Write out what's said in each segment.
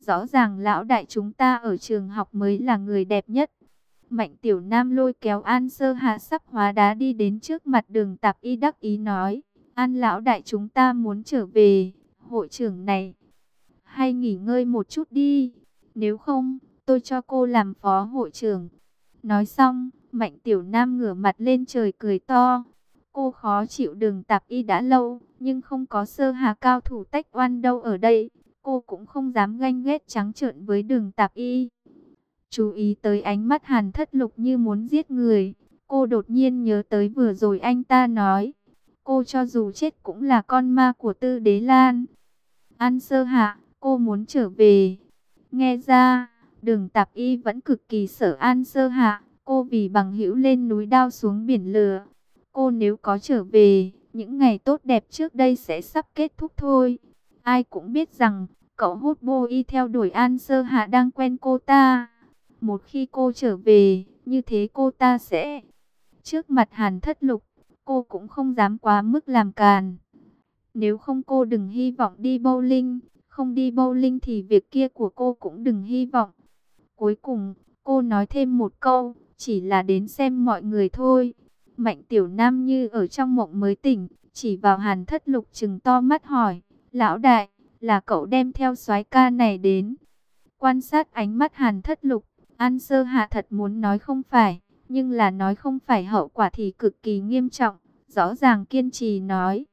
Rõ ràng lão đại chúng ta ở trường học mới là người đẹp nhất. Mạnh Tiểu Nam lôi kéo An Sơ Hạ sắp hóa đá đi đến trước mặt Đường Tạp Y đắc ý nói. An lão đại chúng ta muốn trở về, hội trưởng này. Hay nghỉ ngơi một chút đi, nếu không, tôi cho cô làm phó hội trưởng. Nói xong, Mạnh Tiểu Nam ngửa mặt lên trời cười to. Cô khó chịu Đường Tạp Y đã lâu, nhưng không có Sơ Hà cao thủ tách oan đâu ở đây. Cô cũng không dám ganh ghét trắng trợn với Đường Tạp Y. Chú ý tới ánh mắt Hàn Thất Lục như muốn giết người. Cô đột nhiên nhớ tới vừa rồi anh ta nói. Cô cho dù chết cũng là con ma của Tư Đế Lan. An Sơ Hạ, cô muốn trở về. Nghe ra, Đường Tạp Y vẫn cực kỳ sợ An Sơ Hạ. Cô vì bằng hữu lên núi đao xuống biển lửa. Cô nếu có trở về, những ngày tốt đẹp trước đây sẽ sắp kết thúc thôi. Ai cũng biết rằng, cậu hút bô y theo đuổi An Sơ Hạ đang quen cô ta. Một khi cô trở về, như thế cô ta sẽ... Trước mặt Hàn Thất Lục, cô cũng không dám quá mức làm càn. Nếu không cô đừng hy vọng đi bowling, không đi bowling thì việc kia của cô cũng đừng hy vọng. Cuối cùng, cô nói thêm một câu, chỉ là đến xem mọi người thôi. Mạnh Tiểu Nam như ở trong mộng mới tỉnh, chỉ vào Hàn Thất Lục trừng to mắt hỏi, lão đại, là cậu đem theo soái ca này đến. Quan sát ánh mắt Hàn Thất Lục, An Sơ Hạ thật muốn nói không phải, nhưng là nói không phải hậu quả thì cực kỳ nghiêm trọng. Rõ ràng kiên trì nói,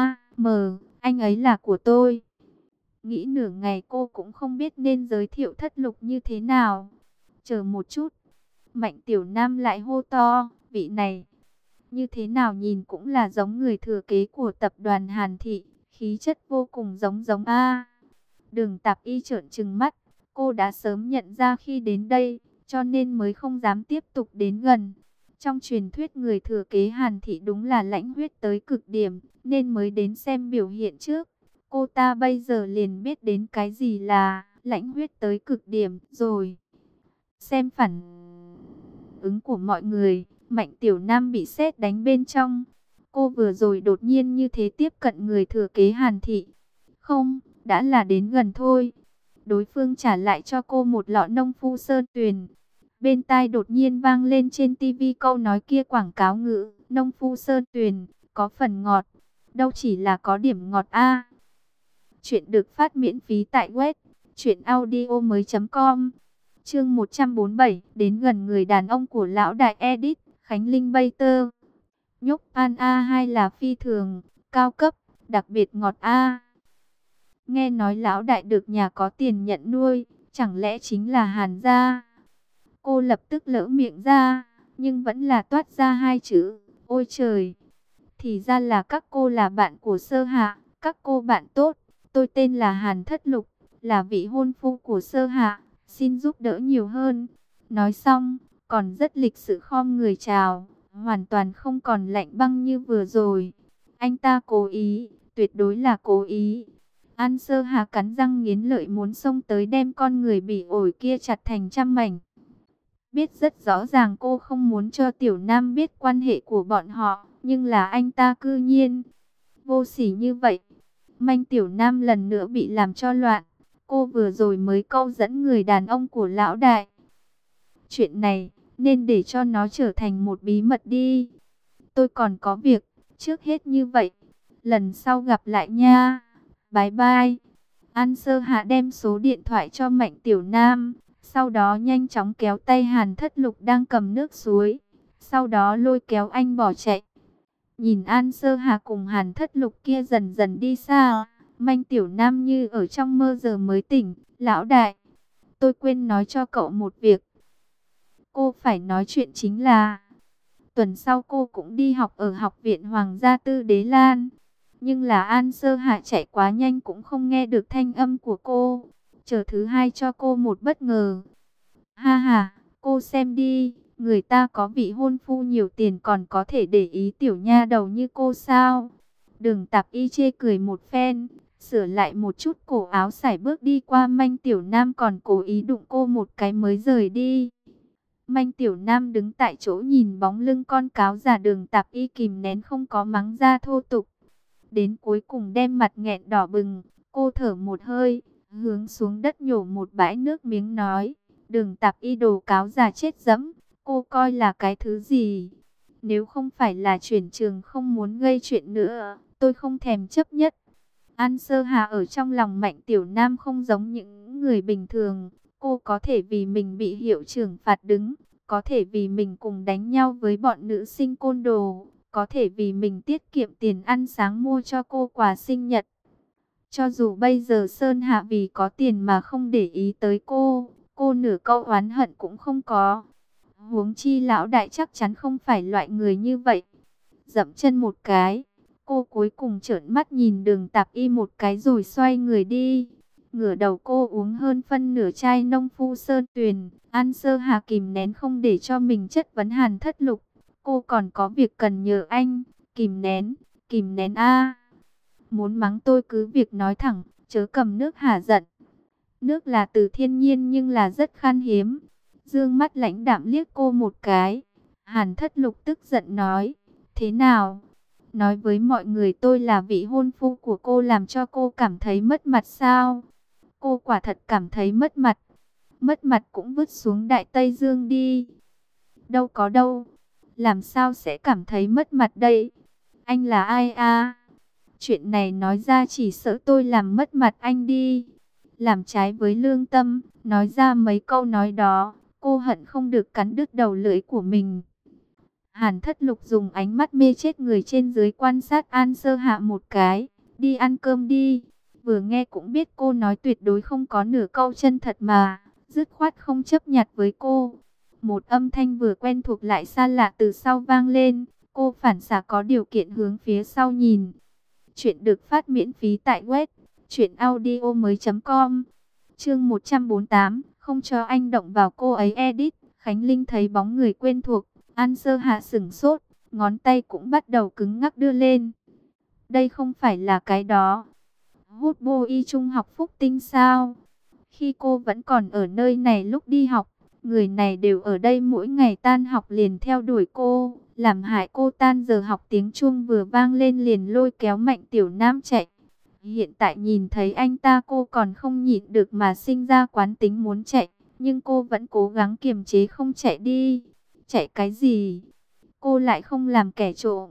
anh ấy là của tôi. Nghĩ nửa ngày cô cũng không biết nên giới thiệu Thất Lục như thế nào. Chờ một chút, Mạnh Tiểu Nam lại hô to, vị này, như thế nào nhìn cũng là giống người thừa kế của tập đoàn Hàn Thị, khí chất vô cùng giống Đường Tạp Y trợn trừng mắt, cô đã sớm nhận ra khi đến đây, cho nên mới không dám tiếp tục đến gần. Trong truyền thuyết người thừa kế Hàn Thị đúng là lãnh huyết tới cực điểm, nên mới đến xem biểu hiện trước. Cô ta bây giờ liền biết đến cái gì là lãnh huyết tới cực điểm rồi. Xem phản ứng của mọi người, Mạnh Tiểu Nam bị sét đánh bên trong. Cô vừa rồi đột nhiên như thế tiếp cận người thừa kế Hàn Thị. Không, đã là đến gần thôi. Đối phương trả lại cho cô một lọ nông phu sơn tuyền. Bên tai đột nhiên vang lên trên tivi câu nói kia quảng cáo ngữ, nông phu sơn tuyền, có phần ngọt. Đâu chỉ là có điểm ngọt Chuyện được phát miễn phí tại web truyệnaudiomoi.com. Chương 147, đến gần người đàn ông của lão đại Edit, Khánh Linh Bater. Nhúc An A2 là phi thường, cao cấp, đặc biệt ngọt Nghe nói lão đại được nhà có tiền nhận nuôi, chẳng lẽ chính là Hàn gia? Cô lập tức lỡ miệng ra, nhưng vẫn là toát ra hai chữ, ôi trời. Thì ra là các cô là bạn của Sơ Hạ, các cô bạn tốt. Tôi tên là Hàn Thất Lục, là vị hôn phu của Sơ Hạ, xin giúp đỡ nhiều hơn. Nói xong, còn rất lịch sự khom người chào, hoàn toàn không còn lạnh băng như vừa rồi. Anh ta cố ý, tuyệt đối là cố ý. An Sơ Hà cắn răng nghiến lợi muốn xông tới đem con người bị ổi kia chặt thành trăm mảnh. Biết rất rõ ràng cô không muốn cho Tiểu Nam biết quan hệ của bọn họ, nhưng là anh ta cư nhiên vô sỉ như vậy. Manh Tiểu Nam lần nữa bị làm cho loạn. Cô vừa rồi mới câu dẫn người đàn ông của lão đại. Chuyện này nên để cho nó trở thành một bí mật đi. Tôi còn có việc, trước hết như vậy. Lần sau gặp lại nha. Bye bye. An Sơ Hạ đem số điện thoại cho Mạnh Tiểu Nam. Sau đó nhanh chóng kéo tay Hàn Thất Lục đang cầm nước suối. Sau đó lôi kéo anh bỏ chạy. Nhìn An Sơ Hà cùng Hàn Thất Lục kia dần dần đi xa. Manh Tiểu Nam như ở trong mơ giờ mới tỉnh. Lão đại, tôi quên nói cho cậu một việc. Cô phải nói chuyện chính là tuần sau cô cũng đi học ở Học viện Hoàng gia Tư Đế Lan. Nhưng là An Sơ Hạ chạy quá nhanh cũng không nghe được thanh âm của cô. Chờ thứ hai cho cô một bất ngờ. Ha ha, cô xem đi, người ta có vị hôn phu nhiều tiền còn có thể để ý tiểu nha đầu như cô sao? Đường Tạp Y chê cười một phen, sửa lại một chút cổ áo sải bước đi qua Manh Tiểu Nam còn cố ý đụng cô một cái mới rời đi. Manh Tiểu Nam đứng tại chỗ nhìn bóng lưng con cáo già Đường Tạp Y kìm nén không có mắng ra thô tục. Đến cuối cùng đem mặt nghẹn đỏ bừng, cô thở một hơi, hướng xuống đất nhổ một bãi nước miếng nói, Đường Tạp Y đồ cáo già chết dẫm, cô coi là cái thứ gì? Nếu không phải là chuyển trường không muốn gây chuyện nữa, tôi không thèm chấp nhất. An Sơ Hà ở trong lòng Mạnh Tiểu Nam không giống những người bình thường. Cô có thể vì mình bị hiệu trưởng phạt đứng, có thể vì mình cùng đánh nhau với bọn nữ sinh côn đồ, có thể vì mình tiết kiệm tiền ăn sáng mua cho cô quà sinh nhật. Cho dù bây giờ Sơn Hạ vì có tiền mà không để ý tới cô nửa câu oán hận cũng không có. Huống chi lão đại chắc chắn không phải loại người như vậy. Dậm chân một cái, cô cuối cùng trợn mắt nhìn Đường Tạp Y một cái rồi xoay người đi. Ngửa đầu cô uống hơn phân nửa chai nông phu sơn tuyền. An Sơ Hà kìm nén không để cho mình chất vấn Hàn Thất Lục. Cô còn có việc cần nhờ anh. Kìm nén a. Muốn mắng tôi cứ việc nói thẳng, chớ cầm nước hả giận. Nước là từ thiên nhiên nhưng là rất khan hiếm. Dương mắt lãnh đạm liếc cô một cái. Hàn Thất Lục tức giận nói, thế nào? Nói với mọi người tôi là vị hôn phu của cô làm cho cô cảm thấy mất mặt sao? Cô quả thật cảm thấy mất mặt. Mất mặt cũng vứt xuống Đại Tây Dương đi. Đâu có đâu. Làm sao sẽ cảm thấy mất mặt đây? Anh là ai à? Chuyện này nói ra chỉ sợ tôi làm mất mặt anh đi. Làm trái với lương tâm, nói ra mấy câu nói đó, cô hận không được cắn đứt đầu lưỡi của mình. Hàn Thất Lục dùng ánh mắt mê chết người trên dưới quan sát An Sơ Hạ một cái. Đi ăn cơm đi. Vừa nghe cũng biết cô nói tuyệt đối không có nửa câu chân thật mà. Dứt khoát không chấp nhặt với cô. Một âm thanh vừa quen thuộc lại xa lạ từ sau vang lên. Cô phản xạ có điều kiện hướng phía sau nhìn. Chuyện được phát miễn phí tại web truyệnaudiomoi.com. Chương 148, không cho anh động vào cô ấy edit. Khánh Linh thấy bóng người quen thuộc, An Sơ Hạ sửng sốt, ngón tay cũng bắt đầu cứng ngắc đưa lên. Đây không phải là cái đó. Hút bô y trung học Phúc Tinh sao? Khi cô vẫn còn ở nơi này lúc đi học, người này đều ở đây mỗi ngày tan học liền theo đuổi cô, làm hại cô tan giờ học. Tiếng chuông vừa vang lên liền lôi kéo Mạnh Tiểu Nam chạy. Hiện tại nhìn thấy anh ta cô còn không nhịn được mà sinh ra quán tính muốn chạy, nhưng cô vẫn cố gắng kiềm chế không chạy đi. Chạy cái gì? Cô lại không làm kẻ trộm.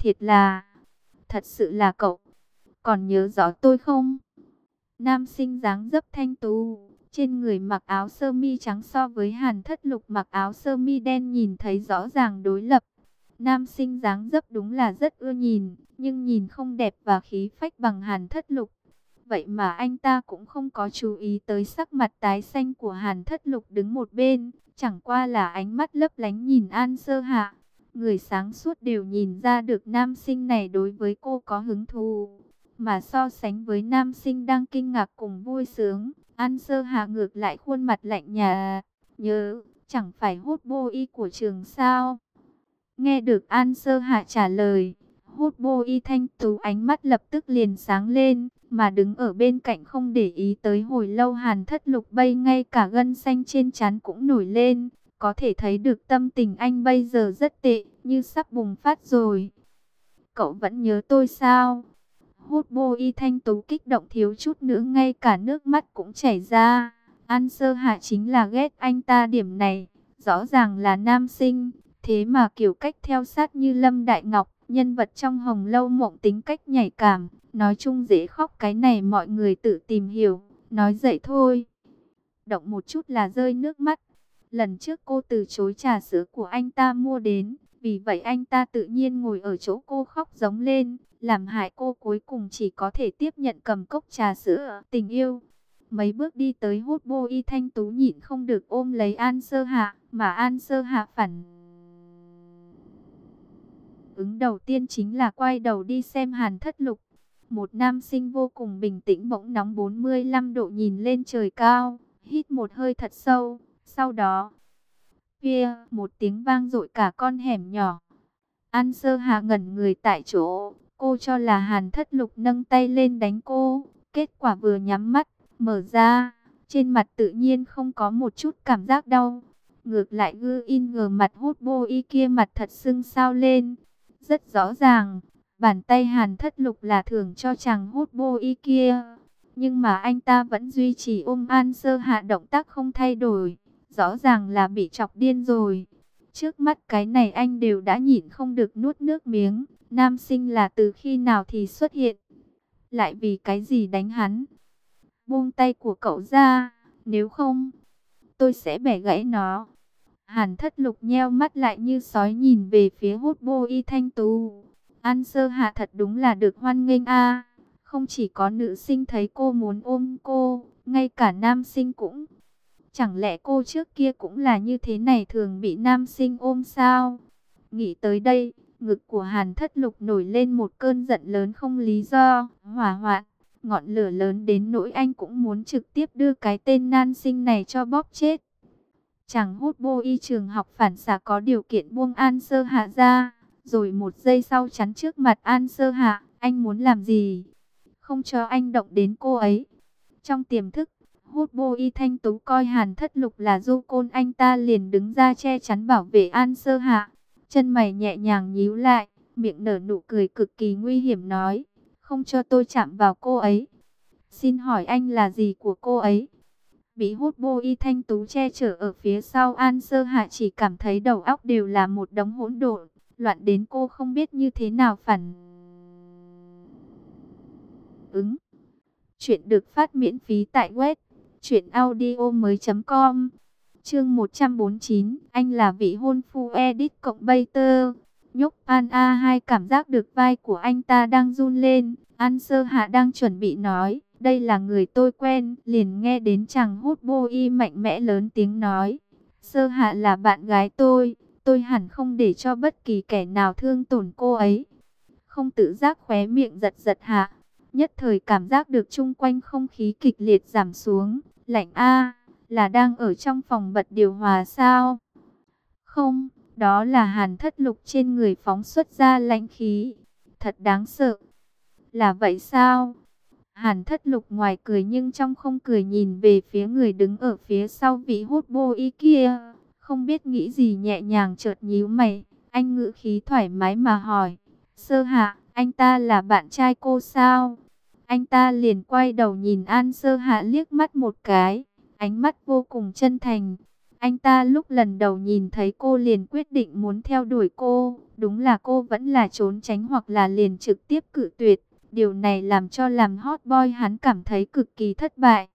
Thật sự là cậu. Còn nhớ rõ tôi không? Nam sinh dáng dấp thanh tú, trên người mặc áo sơ mi trắng so với Hàn Thất Lục mặc áo sơ mi đen nhìn thấy rõ ràng đối lập. Nam sinh dáng dấp đúng là rất ưa nhìn, nhưng nhìn không đẹp và khí phách bằng Hàn Thất Lục. Vậy mà anh ta cũng không có chú ý tới sắc mặt tái xanh của Hàn Thất Lục đứng một bên, chẳng qua là ánh mắt lấp lánh nhìn An Sơ Hạ. Người sáng suốt đều nhìn ra được nam sinh này đối với cô có hứng thú. Mà so sánh với nam sinh đang kinh ngạc cùng vui sướng, An Sơ Hạ ngược lại khuôn mặt lạnh nhạt. Nhớ, chẳng phải hút bô y của trường sao? Nghe được An Sơ Hạ trả lời, hút bô y thanh tú ánh mắt lập tức liền sáng lên, mà đứng ở bên cạnh không để ý tới hồi lâu Hàn Thất Lục bay ngay cả gân xanh trên trán cũng nổi lên. Có thể thấy được tâm tình anh bây giờ rất tệ, như sắp bùng phát rồi. Cậu vẫn nhớ tôi sao? Hút bô y thanh tú kích động thiếu chút nữa ngay cả nước mắt cũng chảy ra. An Sơ Hạ chính là ghét anh ta điểm này. Rõ ràng là nam sinh, thế mà kiểu cách theo sát như Lâm Đại Ngọc, nhân vật trong Hồng Lâu Mộng tính cách nhạy cảm. Nói chung dễ khóc, cái này mọi người tự tìm hiểu, nói dậy thôi. Động một chút là rơi nước mắt. Lần trước cô từ chối trà sữa của anh ta mua đến, vì vậy anh ta tự nhiên ngồi ở chỗ cô khóc giống lên, làm hại cô cuối cùng chỉ có thể tiếp nhận cầm cốc trà sữa tình yêu. Mấy bước đi tới hút bô y thanh tú nhịn không được ôm lấy An Sơ Hạ, mà An Sơ Hạ phản ứng đầu tiên chính là quay đầu đi xem Hàn Thất Lục. Một nam sinh vô cùng bình tĩnh bỗng nóng 45 độ nhìn lên trời cao, hít một hơi thật sâu, sau đó kia một tiếng vang dội cả con hẻm nhỏ. An Sơ Hạ ngẩn người tại chỗ, cô cho là Hàn Thất Lục nâng tay lên đánh cô, kết quả vừa nhắm mắt, mở ra, trên mặt tự nhiên không có một chút cảm giác đau. Ngược lại ngờ mặt hút bô y kia mặt thật sưng sao lên. Rất rõ ràng, bàn tay Hàn Thất Lục là thưởng cho chàng hút bô y kia. Nhưng mà anh ta vẫn duy trì ôm An Sơ Hạ, động tác không thay đổi. Rõ ràng là bị chọc điên rồi. Trước mắt cái này anh đều đã nhịn không được nuốt nước miếng. Nam sinh là từ khi nào thì xuất hiện? Lại vì cái gì đánh hắn? Buông tay của cậu ra, nếu không, tôi sẽ bẻ gãy nó. Hàn Thất Lục nheo mắt lại như sói nhìn về phía Hốt Bô Y Thanh Tú. An Sơ Hạ thật đúng là được hoan nghênh a. Không chỉ có nữ sinh thấy cô muốn ôm cô, ngay cả nam sinh cũng. Chẳng lẽ cô trước kia cũng là như thế này, thường bị nam sinh ôm sao? Nghĩ tới đây, ngực của Hàn Thất Lục nổi lên một cơn giận lớn không lý do, hỏa hoạn, ngọn lửa lớn đến nỗi anh cũng muốn trực tiếp đưa cái tên nam sinh này cho bóp chết. Chàng Hốt Bô Y trường học phản xạ có điều kiện buông An Sơ Hạ ra, rồi một giây sau chắn trước mặt An Sơ Hạ. Anh muốn làm gì? Không cho anh động đến cô ấy. Trong tiềm thức, Hốt Bô Y Thanh Tú coi Hàn Thất Lục là du côn, anh ta liền đứng ra che chắn bảo vệ An Sơ Hạ. Chân mày nhẹ nhàng nhíu lại, miệng nở nụ cười cực kỳ nguy hiểm nói, không cho tôi chạm vào cô ấy. Xin hỏi anh là gì của cô ấy? Bị Hốt Bô Y Thanh Tú che chở ở phía sau, An Sơ Hạ chỉ cảm thấy đầu óc đều là một đống hỗn độn, loạn đến cô không biết như thế nào phản ứng. Chuyện được phát miễn phí tại web truyệnaudiomoi.com. Chương 149, anh là vị hôn phu edit cộng Bater. Nhúc An A2 cảm giác được vai của anh ta đang run lên. An Sơ Hạ đang chuẩn bị nói, đây là người tôi quen, liền nghe đến chàng Hốt Bô Y mạnh mẽ lớn tiếng nói, Sơ Hạ là bạn gái tôi hẳn không để cho bất kỳ kẻ nào thương tổn cô ấy. Không tự giác khóe miệng giật giật hạ, nhất thời cảm giác được chung quanh không khí kịch liệt giảm xuống, lạnh a, là đang ở trong phòng bật điều hòa sao? Không, đó là Hàn Thất Lục trên người phóng xuất ra lãnh khí, thật đáng sợ. Là vậy sao? Hàn Thất Lục ngoài cười nhưng trong không cười nhìn về phía người đứng ở phía sau vị Hốt Bô Y kia, không biết nghĩ gì nhẹ nhàng chợt nhíu mày, anh ngữ khí thoải mái mà hỏi, Sơ Hạ, anh ta là bạn trai cô sao? Anh ta liền quay đầu nhìn An Sơ Hạ liếc mắt một cái, ánh mắt vô cùng chân thành. Anh ta lúc lần đầu nhìn thấy cô liền quyết định muốn theo đuổi cô, đúng là cô vẫn là trốn tránh hoặc là liền trực tiếp cự tuyệt. Điều này làm cho làm hot boy hắn cảm thấy cực kỳ thất bại.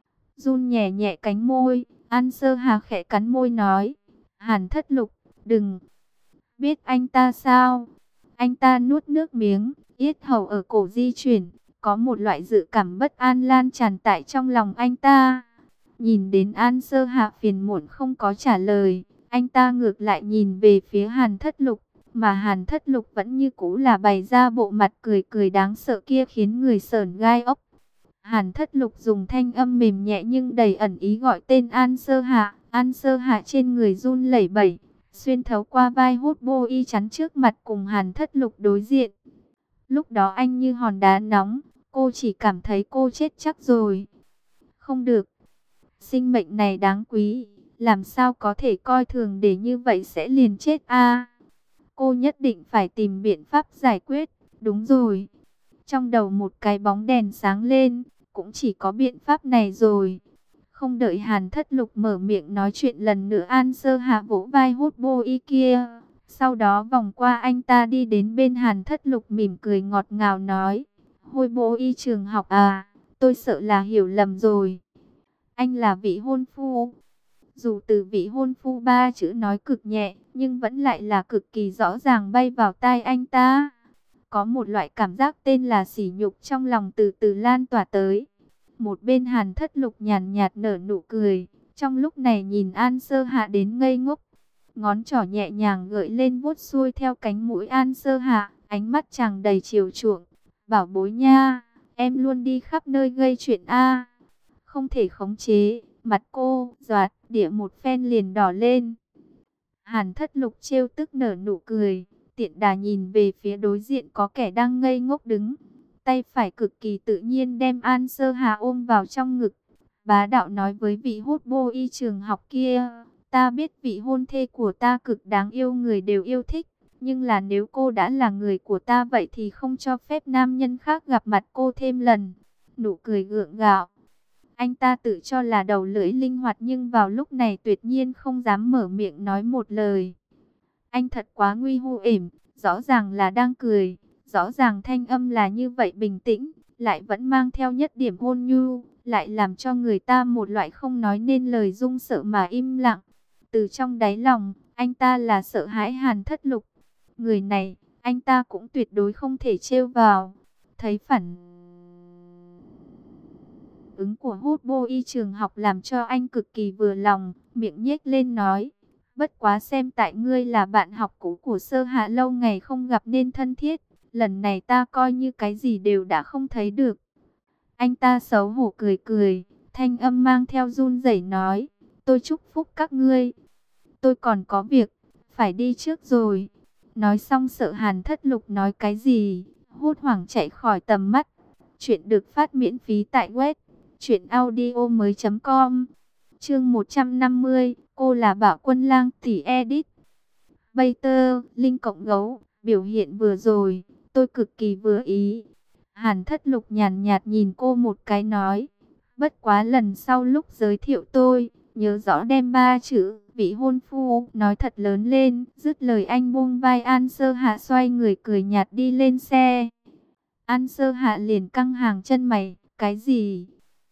Run nhẹ nhẹ cánh môi, An Sơ Hà khẽ cắn môi nói, Hàn Thất Lục, đừng. Biết anh ta sao? Anh ta nuốt nước miếng, yết hầu ở cổ di chuyển, có một loại dự cảm bất an lan tràn tại trong lòng anh ta. Nhìn đến An Sơ Hạ phiền muộn không có trả lời, anh ta ngược lại nhìn về phía Hàn Thất Lục, mà Hàn Thất Lục vẫn như cũ là bày ra bộ mặt cười cười đáng sợ kia khiến người sởn gai ốc. Hàn Thất Lục dùng thanh âm mềm nhẹ nhưng đầy ẩn ý gọi tên An Sơ Hạ. An Sơ Hạ trên người run lẩy bẩy, xuyên thấu qua vai Hốt Bô Y chắn trước mặt cùng Hàn Thất Lục đối diện. Lúc đó anh như hòn đá nóng, cô chỉ cảm thấy cô chết chắc rồi. Không được, sinh mệnh này đáng quý, làm sao có thể coi thường để như vậy sẽ liền chết a. Cô nhất định phải tìm biện pháp giải quyết, đúng rồi. Trong đầu một cái bóng đèn sáng lên, cũng chỉ có biện pháp này rồi. Không đợi Hàn Thất Lục mở miệng nói chuyện lần nữa, An Sơ Hạ vỗ vai Hốt Bô Y kia. Sau đó vòng qua anh ta đi đến bên Hàn Thất Lục mỉm cười ngọt ngào nói, Hôi Bô Y trường học à, tôi sợ là hiểu lầm rồi. Anh là vị hôn phu. Dù từ vị hôn phu ba chữ nói cực nhẹ, nhưng vẫn lại là cực kỳ rõ ràng bay vào tai anh ta. Có một loại cảm giác tên là sỉ nhục trong lòng từ từ lan tỏa tới. Một bên Hàn Thất Lục nhàn nhạt nở nụ cười, trong lúc này nhìn An Sơ Hạ đến ngây ngốc. Ngón trỏ nhẹ nhàng gợi lên vuốt xuôi theo cánh mũi An Sơ Hạ, ánh mắt tràn đầy chiều chuộng. Bảo bối nha, em luôn đi khắp nơi gây chuyện a. Không thể khống chế, mặt cô doạt địa một phen liền đỏ lên. Hàn Thất Lục trêu tức nở nụ cười, tiện đà nhìn về phía đối diện có kẻ đang ngây ngốc đứng. Tay phải cực kỳ tự nhiên đem An Sơ Hà ôm vào trong ngực. Bá đạo nói với vị Hốt Bô Y trường học kia, ta biết vị hôn thê của ta cực đáng yêu, người đều yêu thích. Nhưng là nếu cô đã là người của ta vậy thì không cho phép nam nhân khác gặp mặt cô thêm lần. nụ cười gượng gạo. Anh ta tự cho là đầu lưỡi linh hoạt nhưng vào lúc này tuyệt nhiên không dám mở miệng nói một lời. Anh thật quá nguy hiểm, rõ ràng là đang cười, rõ ràng thanh âm là như vậy bình tĩnh, lại vẫn mang theo nhất điểm hôn nhu, lại làm cho người ta một loại không nói nên lời run sợ mà im lặng. Từ trong đáy lòng, anh ta là sợ hãi Hàn Thất Lục. Người này, anh ta cũng tuyệt đối không thể trêu vào. Thấy phản ứng của Hút Bô Y trường học làm cho anh cực kỳ vừa lòng, miệng nhếch lên nói. Bất quá xem tại ngươi là bạn học cũ của Sơ Hạ lâu ngày không gặp nên thân thiết. Lần này ta coi như cái gì đều đã không thấy được. Anh ta xấu hổ cười cười, thanh âm mang theo run rẩy nói. Tôi chúc phúc các ngươi. Tôi còn có việc, phải đi trước rồi. Nói xong sợ Hàn Thất Lục nói cái gì, hốt hoảng chạy khỏi tầm mắt. Chuyện được phát miễn phí tại web truyệnaudiomoi.com. Chương 150, cô là Bảo Quân Lang tỷ edit. Bater, Linh cộng gấu, biểu hiện vừa rồi, tôi cực kỳ vừa ý. Hàn Thất Lục nhàn nhạt nhìn cô một cái nói, bất quá lần sau lúc giới thiệu tôi, nhớ rõ đem 3 chữ vị hôn phu nói thật lớn lên. Dứt lời anh buông vai An Sơ Hạ xoay người cười nhạt đi lên xe. An Sơ Hạ liền căng hàng chân mày, cái gì?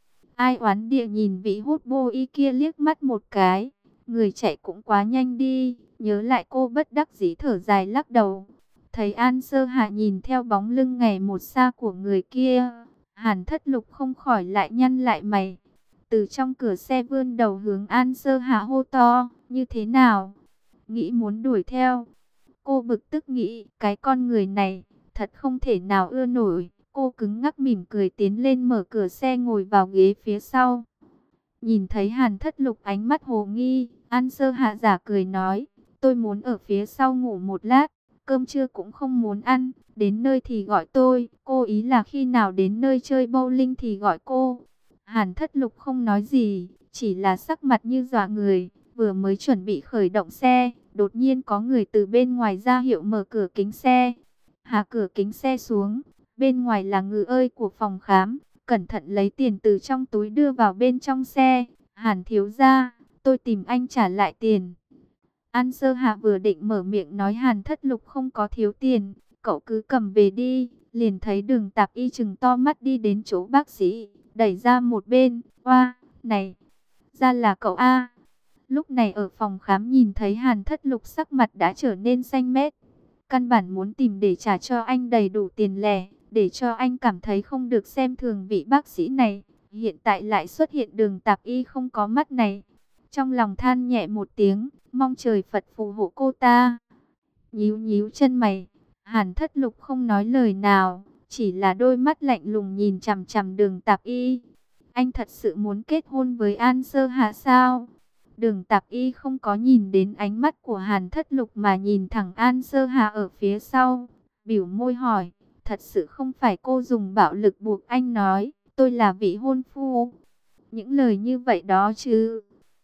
Ai oán địa nhìn vị hút bô y kia liếc mắt một cái. Người chạy cũng quá nhanh đi. Nhớ lại cô bất đắc dĩ thở dài lắc đầu. Thấy An Sơ Hạ nhìn theo bóng lưng ngày một xa của người kia, Hàn Thất Lục không khỏi lại nhăn lại mày. Từ trong cửa xe vươn đầu hướng An Sơ Hạ hô to, như thế nào? Nghĩ muốn đuổi theo. Cô bực tức nghĩ, cái con người này, thật không thể nào ưa nổi. Cô cứng ngắc mỉm cười tiến lên mở cửa xe ngồi vào ghế phía sau. Nhìn thấy Hàn Thất Lục ánh mắt hồ nghi, An Sơ Hạ giả cười nói, tôi muốn ở phía sau ngủ một lát, cơm trưa cũng không muốn ăn, đến nơi thì gọi tôi. Cô ý là khi nào đến nơi chơi bowling thì gọi cô. Hàn Thất Lục không nói gì, chỉ là sắc mặt như dọa người, vừa mới chuẩn bị khởi động xe, đột nhiên có người từ bên ngoài ra hiệu mở cửa kính xe. Hạ cửa kính xe xuống, bên ngoài là Ngự Ơi của phòng khám, cẩn thận lấy tiền từ trong túi đưa vào bên trong xe. Hàn thiếu gia, tôi tìm anh trả lại tiền. An Sơ Hạ vừa định mở miệng nói Hàn Thất Lục không có thiếu tiền, cậu cứ cầm về đi. Liền thấy Đường Tạp Y chừng to mắt đi đến chỗ bác sĩ, đẩy ra một bên. Oa, này, ra là cậu A. Lúc này ở phòng khám nhìn thấy Hàn Thất Lục sắc mặt đã trở nên xanh mét. Căn bản muốn tìm để trả cho anh đầy đủ tiền lẻ, để cho anh cảm thấy không được xem thường vị bác sĩ này. Hiện tại lại xuất hiện Đường Tạp Y không có mắt này. Trong lòng than nhẹ một tiếng, mong trời Phật phù hộ cô ta. Nhíu nhíu chân mày, Hàn Thất Lục không nói lời nào, chỉ là đôi mắt lạnh lùng nhìn chằm chằm Đường Tạp Y. Anh thật sự muốn kết hôn với An Sơ Hạ sao? Đường Tạp Y không có nhìn đến ánh mắt của Hàn Thất Lục mà nhìn thẳng An Sơ Hạ ở phía sau, bĩu môi hỏi, thật sự không phải cô dùng bạo lực buộc anh nói, tôi là vị hôn phu. Những lời như vậy đó chứ.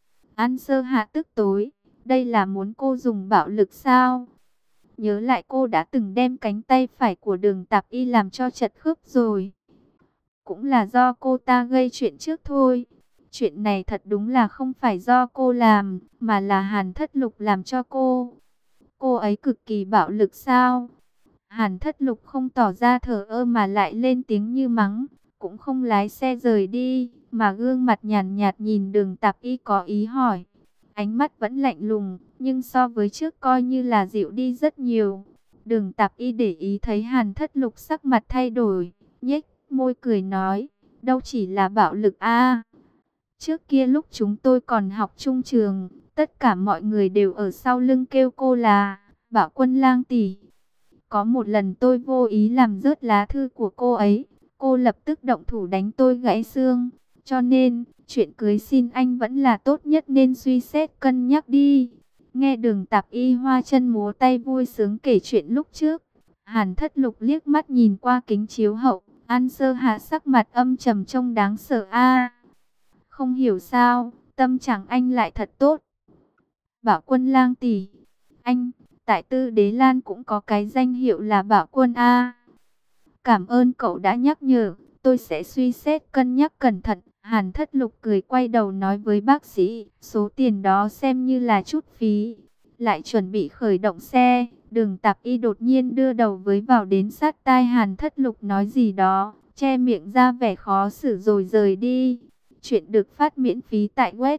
An Sơ Hạ tức tối, đây là muốn cô dùng bạo lực sao? Nhớ lại cô đã từng đem cánh tay phải của Đường Tạp Y làm cho chật khớp rồi. Cũng là do cô ta gây chuyện trước thôi. Chuyện này thật đúng là không phải do cô làm, mà là Hàn Thất Lục làm cho cô. Cô ấy cực kỳ bạo lực sao? Hàn Thất Lục không tỏ ra thờ ơ mà lại lên tiếng như mắng, cũng không lái xe rời đi, mà gương mặt nhàn nhạt nhìn Đường Tạp Y có ý hỏi. Ánh mắt vẫn lạnh lùng, nhưng so với trước coi như là dịu đi rất nhiều. Đường Tạp Y để ý thấy Hàn Thất Lục sắc mặt thay đổi, nhếch môi cười nói, đâu chỉ là bạo lực a. Trước kia lúc chúng tôi còn học chung trường, tất cả mọi người đều ở sau lưng kêu cô là Bảo Quân Lang tỷ. Có một lần tôi vô ý làm rớt lá thư của cô ấy, cô lập tức động thủ đánh tôi gãy xương. Cho nên, chuyện cưới xin anh vẫn là tốt nhất nên suy xét cân nhắc đi. Nghe Đường Tạp Y hoa chân múa tay vui sướng kể chuyện lúc trước, Hàn Thất Lục liếc mắt nhìn qua kính chiếu hậu, An Sơ Hạ sắc mặt âm trầm trông đáng sợ a. Không hiểu sao, tâm trạng anh lại thật tốt. Bảo Quân Lang tỷ, anh, tại Tư Đế Lan cũng có cái danh hiệu là Bảo Quân a. Cảm ơn cậu đã nhắc nhở, tôi sẽ suy xét cân nhắc cẩn thận. Hàn Thất Lục cười quay đầu nói với bác sĩ, số tiền đó xem như là chút phí. Lại chuẩn bị khởi động xe, Đường Tạp Y đột nhiên đưa đầu với vào đến sát tai Hàn Thất Lục nói gì đó, che miệng ra vẻ khó xử rồi rời đi. Chuyện được phát miễn phí tại web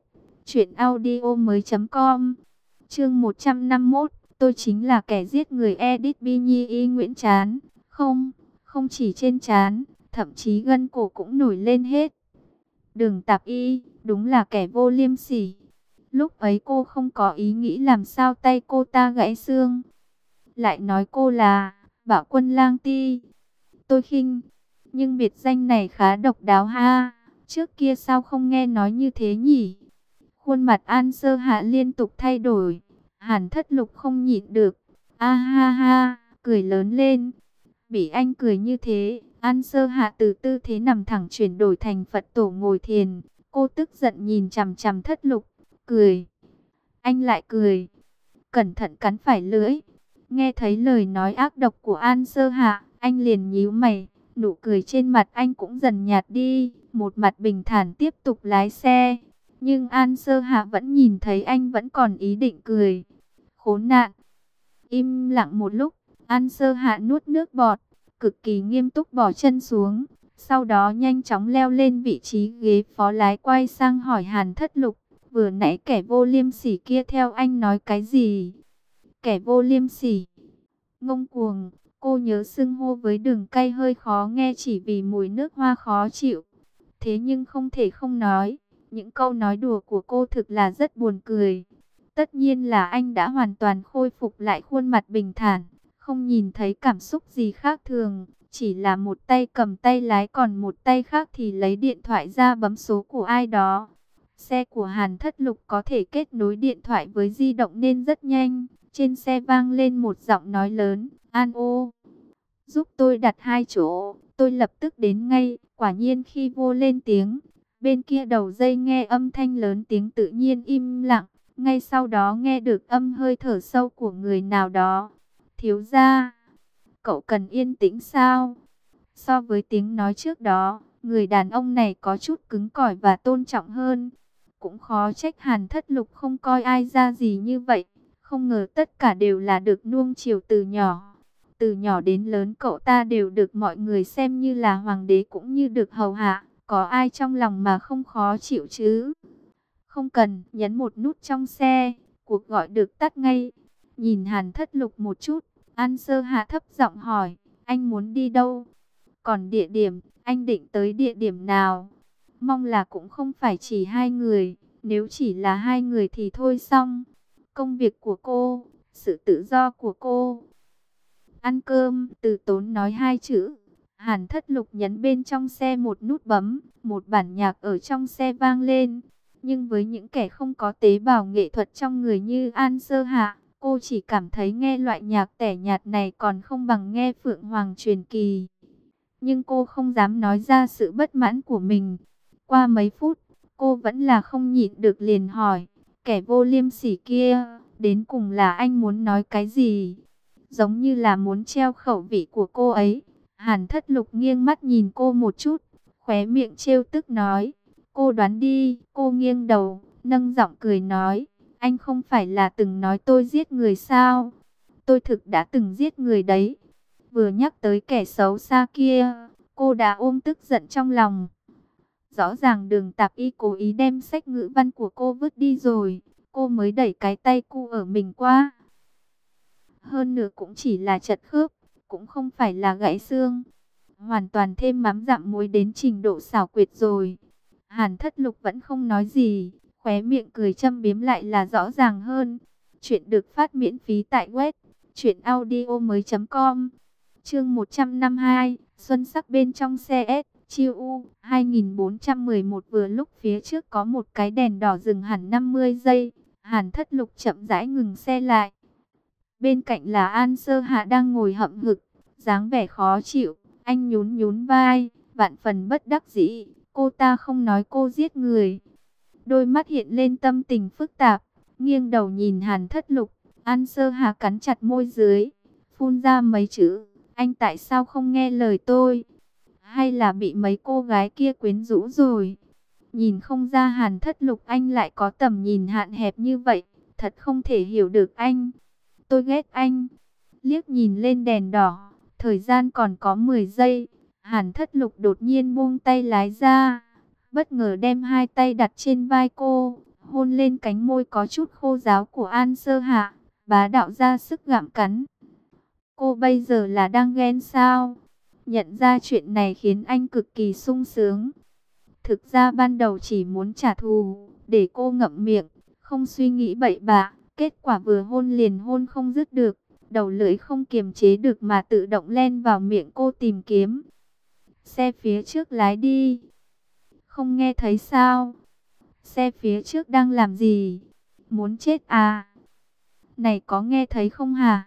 truyệnaudiomoi.com. Chương 151, tôi chính là kẻ giết người. Edit Binhi Nguyễn Trán. Không, không chỉ trên trán, thậm chí gân cổ cũng nổi lên hết. Đường Tạp Y, đúng là kẻ vô liêm sỉ. Lúc ấy cô không có ý nghĩ làm sao tay cô ta gãy xương. Lại nói cô là Bảo Quân Lang Ti. Tôi khinh, nhưng biệt danh này khá độc đáo ha. Trước kia sao không nghe nói như thế nhỉ? Khuôn mặt An Sơ Hạ liên tục thay đổi. Hàn Thất Lục không nhịn được. A ha ha, cười lớn lên. Bị anh cười như thế, An Sơ Hạ từ tư thế nằm thẳng chuyển đổi thành Phật tổ ngồi thiền. Cô tức giận nhìn chằm chằm Thất Lục, cười. Anh lại cười. Cẩn thận cắn phải lưỡi. Nghe thấy lời nói ác độc của An Sơ Hạ, anh liền nhíu mày. Nụ cười trên mặt anh cũng dần nhạt đi. Một mặt bình thản tiếp tục lái xe. Nhưng An Sơ Hạ vẫn nhìn thấy anh vẫn còn ý định cười. Khốn nạn. Im lặng một lúc, An Sơ Hạ nuốt nước bọt, cực kỳ nghiêm túc bỏ chân xuống. Sau đó nhanh chóng leo lên vị trí ghế phó lái, quay sang hỏi Hàn Thất Lục, vừa nãy kẻ vô liêm sỉ kia theo anh nói cái gì? Kẻ vô liêm sỉ, ngông cuồng. Cô nhớ xưng hô với Đường Cay hơi khó nghe chỉ vì mùi nước hoa khó chịu. Thế nhưng không thể không nói, những câu nói đùa của cô thực là rất buồn cười. Tất nhiên là anh đã hoàn toàn khôi phục lại khuôn mặt bình thản, không nhìn thấy cảm xúc gì khác thường. Chỉ là một tay cầm tay lái, còn một tay khác thì lấy điện thoại ra bấm số của ai đó. Xe của Hàn Thất Lục có thể kết nối điện thoại với di động nên rất nhanh. Trên xe vang lên một giọng nói lớn, An ô, giúp tôi đặt 2 chỗ, tôi lập tức đến ngay. Quả nhiên khi vô lên tiếng, bên kia đầu dây nghe âm thanh lớn tiếng tự nhiên im lặng. Ngay sau đó nghe được âm hơi thở sâu của người nào đó. Thiếu gia, cậu cần yên tĩnh sao? So với tiếng nói trước đó, người đàn ông này có chút cứng cỏi và tôn trọng hơn. Cũng khó trách Hàn Thất Lục không coi ai ra gì như vậy. Không ngờ tất cả đều là được nuông chiều từ nhỏ. Từ nhỏ đến lớn cậu ta đều được mọi người xem như là hoàng đế cũng như được hầu hạ. Có ai trong lòng mà không khó chịu chứ? Không cần, nhấn một nút trong xe, cuộc gọi được tắt ngay. Nhìn Hàn Thất Lục một chút, An Sơ Hạ thấp giọng hỏi, anh muốn đi đâu? Còn địa điểm, anh định tới địa điểm nào? Mong là cũng không phải chỉ 2 người, nếu chỉ là 2 người thì thôi xong. Công việc của cô, sự tự do của cô. Ăn cơm, Từ Tốn nói 2 chữ. Hàn Thất Lục nhấn bên trong xe một nút bấm, một bản nhạc ở trong xe vang lên. Nhưng với những kẻ không có tế bào nghệ thuật trong người như An Sơ Hạ, cô chỉ cảm thấy nghe loại nhạc tẻ nhạt này còn không bằng nghe Phượng Hoàng truyền kỳ. Nhưng cô không dám nói ra sự bất mãn của mình. Qua mấy phút, cô vẫn là không nhịn được liền hỏi, kẻ vô liêm sỉ kia, đến cùng là anh muốn nói cái gì? Giống như là muốn treo khẩu vị của cô ấy. Hàn Thất Lục nghiêng mắt nhìn cô một chút, khóe miệng trêu tức nói, cô đoán đi. Cô nghiêng đầu, nâng giọng cười nói, anh không phải là từng nói tôi giết người sao? Tôi thực đã từng giết người đấy. Vừa nhắc tới kẻ xấu xa kia, cô đã ôm tức giận trong lòng. Rõ ràng Đường Tạp Y cố ý đem sách ngữ văn của cô vứt đi rồi, cô mới đẩy cái tay cu ở mình qua. Hơn nữa cũng chỉ là chật khớp, cũng không phải là gãy xương. Hoàn toàn thêm mắm dặm muối đến trình độ xảo quyệt rồi. Hàn Thất Lục vẫn không nói gì, khóe miệng cười châm biếm lại là rõ ràng hơn. Chuyện được phát miễn phí tại web truyệnaudiomoi.com. Chương 152, Xuân sắc bên trong xe S, Chiêu U 2411. Vừa lúc phía trước có một cái đèn đỏ dừng hẳn 50 giây, Hàn Thất Lục chậm rãi ngừng xe lại. Bên cạnh là An Sơ Hạ đang ngồi hậm hực, dáng vẻ khó chịu. Anh nhún nhún vai, vạn phần bất đắc dĩ. Cô ta không nói cô giết người. Đôi mắt hiện lên tâm tình phức tạp, nghiêng đầu nhìn Hàn Thất Lục. An Sơ Hạ cắn chặt môi dưới, phun ra mấy chữ, anh tại sao không nghe lời tôi? Hay là bị mấy cô gái kia quyến rũ rồi? Nhìn không ra Hàn Thất Lục anh lại có tầm nhìn hạn hẹp như vậy. Thật không thể hiểu được anh. Tôi ghét anh. Liếc nhìn lên đèn đỏ. Thời gian còn có 10 giây. Hàn Thất Lục đột nhiên buông tay lái ra. Bất ngờ đem hai tay đặt trên vai cô. Hôn lên cánh môi có chút khô ráo của An Sơ Hạ. Bá đạo ra sức gặm cắn. Cô bây giờ là đang ghen sao? Nhận ra chuyện này khiến anh cực kỳ sung sướng. Thực ra ban đầu chỉ muốn trả thù, để cô ngậm miệng, không suy nghĩ bậy bạ. Kết quả vừa hôn liền hôn không dứt được, đầu lưỡi không kiềm chế được mà tự động len vào miệng cô tìm kiếm. Xe phía trước lái đi. Không nghe thấy sao? Xe phía trước đang làm gì? Muốn chết à? Này có nghe thấy không hả?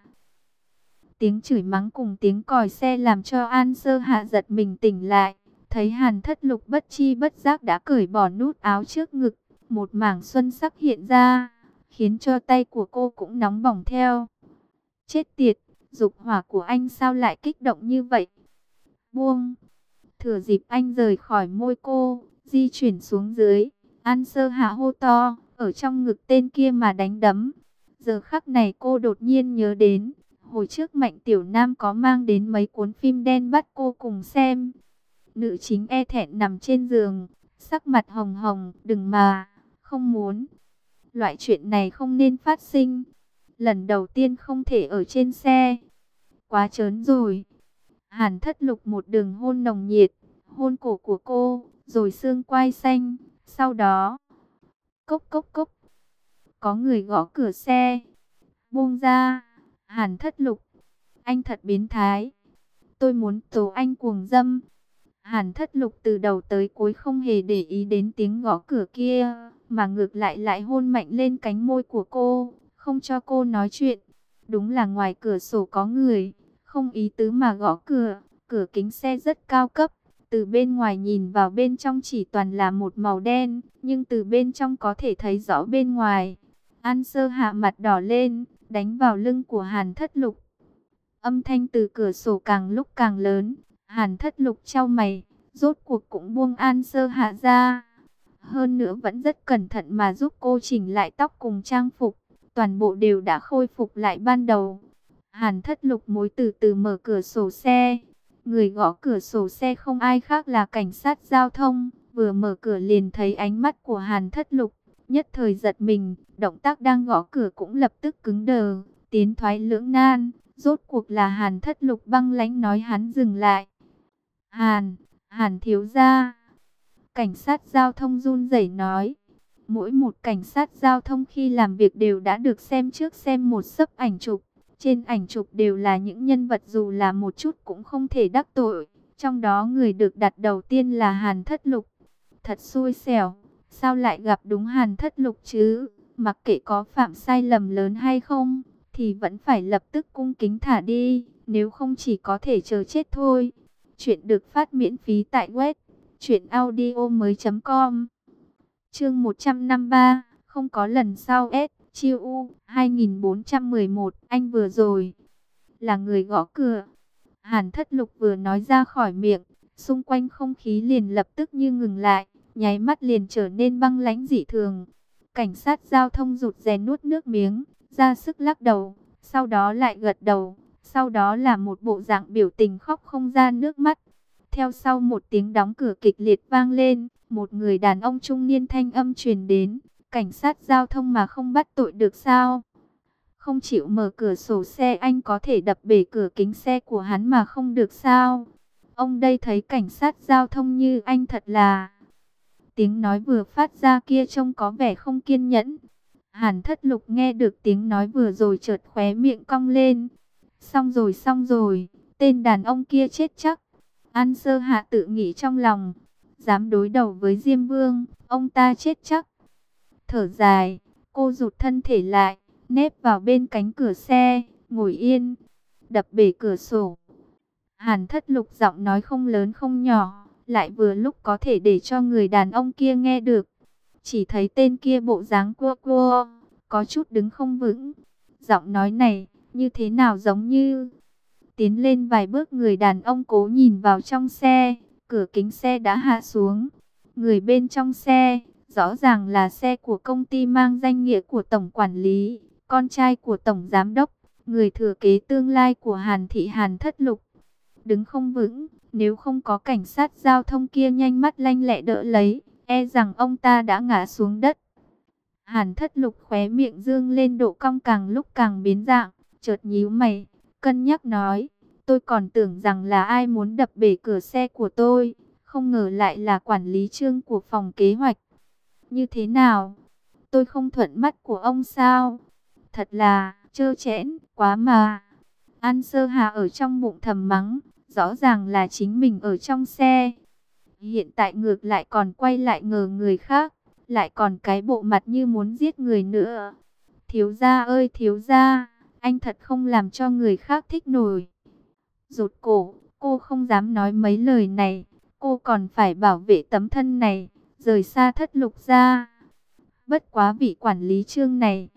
Tiếng chửi mắng cùng tiếng còi xe làm cho An Sơ Hạ giật mình tỉnh lại. Thấy Hàn Thất Lục bất chi bất giác đã cởi bỏ nút áo trước ngực. Một mảng xuân sắc hiện ra, khiến cho tay của cô cũng nóng bỏng theo. Chết tiệt, dục hỏa của anh sao lại kích động như vậy? Buông. Thừa dịp anh rời khỏi môi cô, di chuyển xuống dưới. An Sơ Hạ hô to, ở trong ngực tên kia mà đánh đấm. Giờ khắc này cô đột nhiên nhớ đến, hồi trước Mạnh Tiểu Nam có mang đến mấy cuốn phim đen bắt cô cùng xem. Nữ chính e thẹn nằm trên giường, sắc mặt hồng hồng, đừng mà, không muốn. Loại chuyện này không nên phát sinh. Lần đầu tiên không thể ở trên xe. Quá trớn rồi. Hàn Thất Lục một đường hôn nồng nhiệt, hôn cổ của cô, rồi xương quai xanh. Sau đó, cốc cốc cốc, có người gõ cửa xe. Buông ra. Hàn Thất Lục, anh thật biến thái. Tôi muốn tố anh cuồng dâm. Hàn Thất Lục từ đầu tới cuối không hề để ý đến tiếng gõ cửa kia, mà ngược lại lại hôn mạnh lên cánh môi của cô, không cho cô nói chuyện. Đúng là ngoài cửa sổ có người, không ý tứ mà gõ cửa. Cửa kính xe rất cao cấp, từ bên ngoài nhìn vào bên trong chỉ toàn là một màu đen, nhưng từ bên trong có thể thấy rõ bên ngoài. An Sơ Hạ mặt đỏ lên, đánh vào lưng của Hàn Thất Lục. Âm thanh từ cửa sổ càng lúc càng lớn. Hàn Thất Lục chau mày, rốt cuộc cũng buông An Sơ Hạ ra. Hơn nữa vẫn rất cẩn thận mà giúp cô chỉnh lại tóc cùng trang phục. Toàn bộ đều đã khôi phục lại ban đầu. Hàn Thất Lục mới từ từ mở cửa sổ xe. Người gõ cửa sổ xe không ai khác là cảnh sát giao thông. Vừa mở cửa liền thấy ánh mắt của Hàn Thất Lục. Nhất thời giật mình, động tác đang gõ cửa cũng lập tức cứng đờ, tiến thoái lưỡng nan. Rốt cuộc là Hàn Thất Lục băng lãnh nói hắn dừng lại. Hàn thiếu gia. Cảnh sát giao thông run rẩy nói. Mỗi một cảnh sát giao thông khi làm việc đều đã được xem trước xem một xấp ảnh chụp. Trên ảnh chụp đều là những nhân vật dù là một chút cũng không thể đắc tội. Trong đó người được đặt đầu tiên là Hàn Thất Lục. Thật xui xẻo, sao lại gặp đúng Hàn Thất Lục chứ? Mặc kệ có phạm sai lầm lớn hay không, thì vẫn phải lập tức cung kính thả đi, nếu không chỉ có thể chờ chết thôi. Chuyện được phát miễn phí tại web truyệnaudiomoi.com. Chương 153, không có lần sau S, Chiêu U, 2411, anh vừa rồi là người gõ cửa. Hàn Thất Lục vừa nói ra khỏi miệng, xung quanh không khí liền lập tức như ngừng lại, nháy mắt liền trở nên băng lãnh dị thường. Cảnh sát giao thông rụt rè nuốt nước miếng, ra sức lắc đầu, sau đó lại gật đầu, sau đó là một bộ dạng biểu tình khóc không ra nước mắt. Theo sau một tiếng đóng cửa kịch liệt vang lên, một người đàn ông trung niên thanh âm truyền đến, cảnh sát giao thông mà không bắt tội được sao? Không chịu mở cửa sổ xe anh có thể đập bể cửa kính xe của hắn mà không được sao? Ông đây thấy cảnh sát giao thông như anh thật là... Tiếng nói vừa phát ra kia trông có vẻ không kiên nhẫn. Hàn Thất Lục nghe được tiếng nói vừa rồi chợt khóe miệng cong lên. Xong rồi, tên đàn ông kia chết chắc. An Sơ Hạ tự nghĩ trong lòng, dám đối đầu với Diêm Vương, ông ta chết chắc. Thở dài, cô rụt thân thể lại, nép vào bên cánh cửa xe, ngồi yên, đập bể cửa sổ. Hàn Thất Lục giọng nói không lớn không nhỏ, lại vừa lúc có thể để cho người đàn ông kia nghe được. Chỉ thấy tên kia bộ dáng cua cua, có chút đứng không vững. Giọng nói này, như thế nào giống như... Tiến lên vài bước người đàn ông cố nhìn vào trong xe, cửa kính xe đã hạ xuống. Người bên trong xe, rõ ràng là xe của công ty mang danh nghĩa của tổng quản lý, con trai của tổng giám đốc, người thừa kế tương lai của Hàn Thị Hàn Thất Lục. Đứng không vững, nếu không có cảnh sát giao thông kia nhanh mắt lanh lẹ đỡ lấy, e rằng ông ta đã ngã xuống đất. Hàn Thất Lục khóe miệng dương lên độ cong càng lúc càng biến dạng, chợt nhíu mày, cân nhắc nói, tôi còn tưởng rằng là ai muốn đập bể cửa xe của tôi, không ngờ lại là quản lý Trương của phòng kế hoạch. Như thế nào? Tôi không thuận mắt của ông sao? Thật là trơ trẽn quá mà. An Sơ Hà ở trong bụng thầm mắng, rõ ràng là chính mình ở trong xe. Hiện tại ngược lại còn quay lại ngờ người khác, lại còn cái bộ mặt như muốn giết người nữa. Thiếu gia ơi thiếu gia, anh thật không làm cho người khác thích nổi. Rụt cổ, cô không dám nói mấy lời này, cô còn phải bảo vệ tấm thân này, rời xa Thất Lục ra. Bất quá vị quản lý Trương này,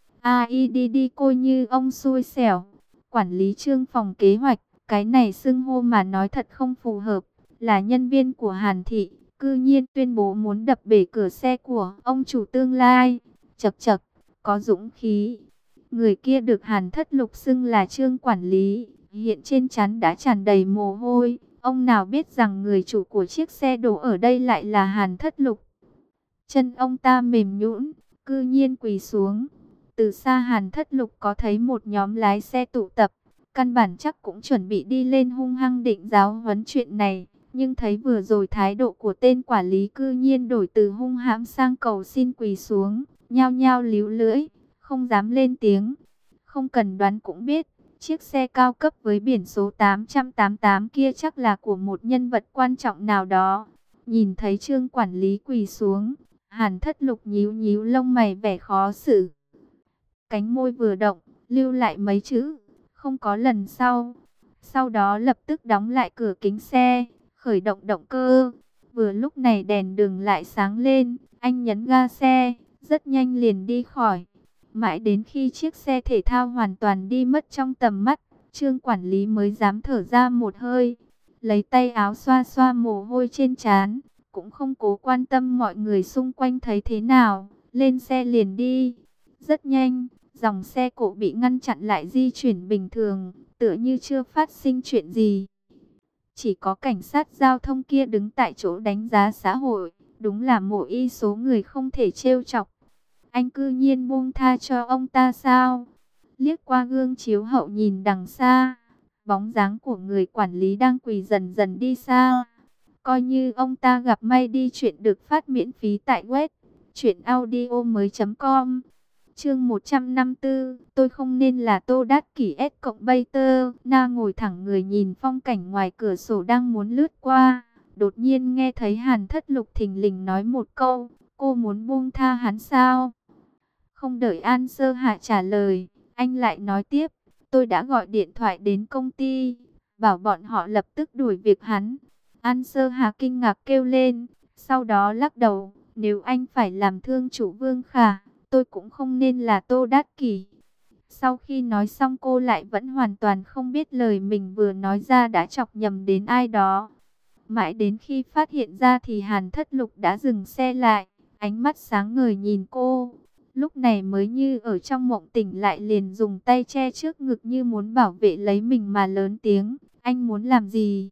đi cô như ông xui xẻo. Quản lý Trương phòng kế hoạch, cái này xưng hô mà nói thật không phù hợp, là nhân viên của Hàn Thị, cư nhiên tuyên bố muốn đập bể cửa xe của ông chủ tương lai. Chậc chậc, có dũng khí. Người kia được Hàn Thất Lục xưng là Trương quản lý, hiện trên trán đã tràn đầy mồ hôi. Ông nào biết rằng người chủ của chiếc xe đổ ở đây lại là Hàn Thất Lục. Chân ông ta mềm nhũn, cư nhiên quỳ xuống. Từ xa Hàn Thất Lục có thấy một nhóm lái xe tụ tập, căn bản chắc cũng chuẩn bị đi lên hung hăng định giáo huấn chuyện này. Nhưng thấy vừa rồi thái độ của tên quản lý cư nhiên đổi từ hung hãm sang cầu xin quỳ xuống, nhao nhao líu lưỡi, không dám lên tiếng. Không cần đoán cũng biết, chiếc xe cao cấp với biển số 888 kia chắc là của một nhân vật quan trọng nào đó. Nhìn thấy Trương quản lý quỳ xuống, Hàn Thất Lục nhíu nhíu lông mày vẻ khó xử. Cánh môi vừa động, lưu lại mấy chữ, không có lần sau. Sau đó lập tức đóng lại cửa kính xe, khởi động động cơ. Vừa lúc này đèn đường lại sáng lên, anh nhấn ga xe, rất nhanh liền đi khỏi. Mãi đến khi chiếc xe thể thao hoàn toàn đi mất trong tầm mắt, Trương quản lý mới dám thở ra một hơi. Lấy tay áo xoa xoa mồ hôi trên trán, cũng không cố quan tâm mọi người xung quanh thấy thế nào, lên xe liền đi. Rất nhanh, dòng xe cộ bị ngăn chặn lại di chuyển bình thường, tựa như chưa phát sinh chuyện gì. Chỉ có cảnh sát giao thông kia đứng tại chỗ đánh giá xã hội, đúng là mộ y số người không thể trêu chọc. Anh cư nhiên buông tha cho ông ta sao? Liếc qua gương chiếu hậu nhìn đằng xa, bóng dáng của người quản lý đang quỳ dần dần đi xa. Coi như ông ta gặp may đi, chuyện được phát miễn phí tại web truyệnaudiomoi.com. Chương 154, tôi không nên là Tô Đát Kỷ S cộng Bater. Na ngồi thẳng người nhìn phong cảnh ngoài cửa sổ đang muốn lướt qua, đột nhiên nghe thấy Hàn Thất Lục thình lình nói một câu, cô muốn buông tha hắn sao? Không đợi An Sơ Hạ trả lời, anh lại nói tiếp, tôi đã gọi điện thoại đến công ty, bảo bọn họ lập tức đuổi việc hắn. An Sơ Hà kinh ngạc kêu lên, sau đó lắc đầu, nếu anh phải làm thương chủ Vương Khả, tôi cũng không nên là Tô Đát Kỷ. Sau khi nói xong cô lại vẫn hoàn toàn không biết lời mình vừa nói ra đã chọc nhầm đến ai đó. Mãi đến khi phát hiện ra thì Hàn Thất Lục đã dừng xe lại, ánh mắt sáng ngời nhìn cô. Lúc này mới như ở trong mộng tỉnh lại, liền dùng tay che trước ngực như muốn bảo vệ lấy mình mà lớn tiếng, anh muốn làm gì?